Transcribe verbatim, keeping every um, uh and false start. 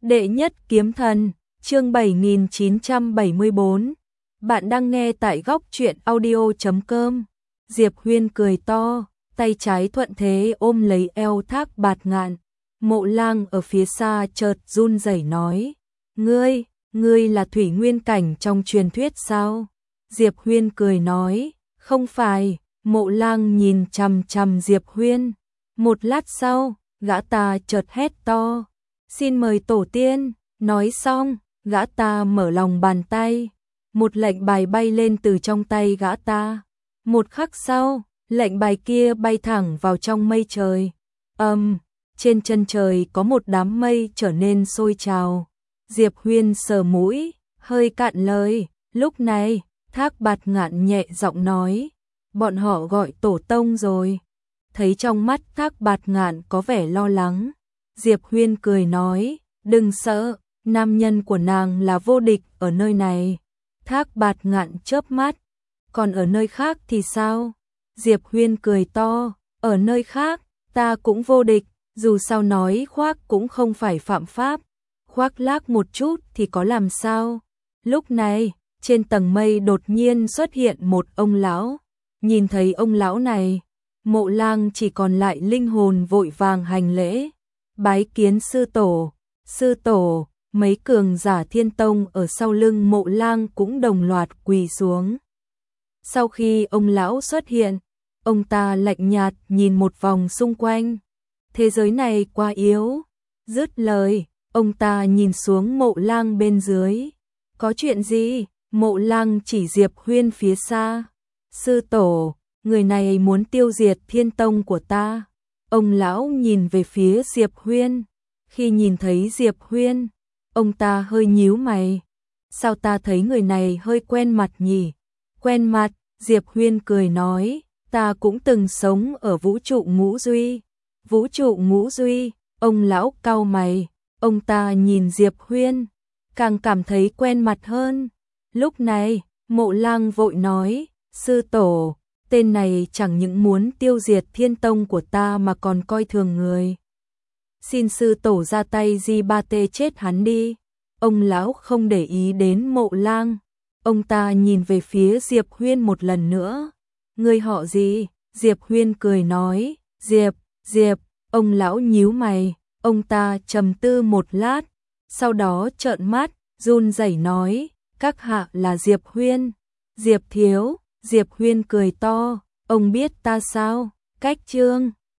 Đệ nhất kiếm thần, chương bảy nghìn chín trăm bảy mươi tư. Bạn đang nghe tại góc truyện audio chấm com. Diệp Huyên cười to, tay trái thuận thế ôm lấy eo Thác Bạt Ngạn. Mộ Lang ở phía xa chợt run rẩy nói: "Ngươi, ngươi là thủy nguyên cảnh trong truyền thuyết sao?" Diệp Huyên cười nói: "Không phải." Mộ Lang nhìn chằm chằm Diệp Huyên. Một lát sau, gã ta chợt hét to: "Xin mời tổ tiên." Nói xong, gã ta mở lòng bàn tay, một lệnh bài bay lên từ trong tay gã ta. Một khắc sau, lệnh bài kia bay thẳng vào trong mây trời. Ầm, um, trên chân trời có một đám mây trở nên sôi trào. Diệp Huyên sờ mũi, hơi cạn lời. Lúc này, Thác Bạt Ngạn nhẹ giọng nói: "Bọn họ gọi tổ tông rồi." Thấy trong mắt Thác Bạt Ngạn có vẻ lo lắng, Diệp Huyên cười nói: "Đừng sợ, nam nhân của nàng là vô địch ở nơi này." Thác Bạt Ngạn chớp mắt: "Còn ở nơi khác thì sao?" Diệp Huyên cười to: "Ở nơi khác, ta cũng vô địch, dù sao nói khoác cũng không phải phạm pháp, khoác lác một chút thì có làm sao." Lúc này, trên tầng mây đột nhiên xuất hiện một ông lão. Nhìn thấy ông lão này, Mộ Lang chỉ còn lại linh hồn vội vàng hành lễ: "Bái kiến sư tổ." "Sư tổ." Mấy cường giả Thiên Tông ở sau lưng Mộ Lang cũng đồng loạt quỳ xuống. Sau khi ông lão xuất hiện, ông ta lạnh nhạt nhìn một vòng xung quanh. Thế giới này quá yếu. Dứt lời, ông ta nhìn xuống Mộ Lang bên dưới. "Có chuyện gì?" Mộ Lang chỉ Diệp Huyên phía xa. "Sư tổ, người này muốn tiêu diệt Thiên Tông của ta." Ông lão nhìn về phía Diệp Huyên. Khi nhìn thấy Diệp Huyên, ông ta hơi nhíu mày. "Sao ta thấy người này hơi quen mặt nhỉ?" "Quen mặt?" Diệp Huyên cười nói: "Ta cũng từng sống ở vũ trụ ngũ duy." "Vũ trụ ngũ duy?" Ông lão cau mày. Ông ta nhìn Diệp Huyên, càng cảm thấy quen mặt hơn. Lúc này, Mộ Lang vội nói: "Sư tổ, tên này chẳng những muốn tiêu diệt Thiên Tông của ta mà còn coi thường người. Xin sư tổ ra tay di ba tê chết hắn đi." Ông lão không để ý đến Mộ Lang. Ông ta nhìn về phía Diệp Huyên một lần nữa. "Ngươi họ gì?" Diệp Huyên cười nói: "Diệp, Diệp." Ông lão nhíu mày. Ông ta trầm tư một lát, sau đó trợn mắt, run rẩy nói: "Các hạ là Diệp Huyên." "Diệp thiếu." Diệp Huyên cười to: "Ông biết ta sao?" "Cách chương."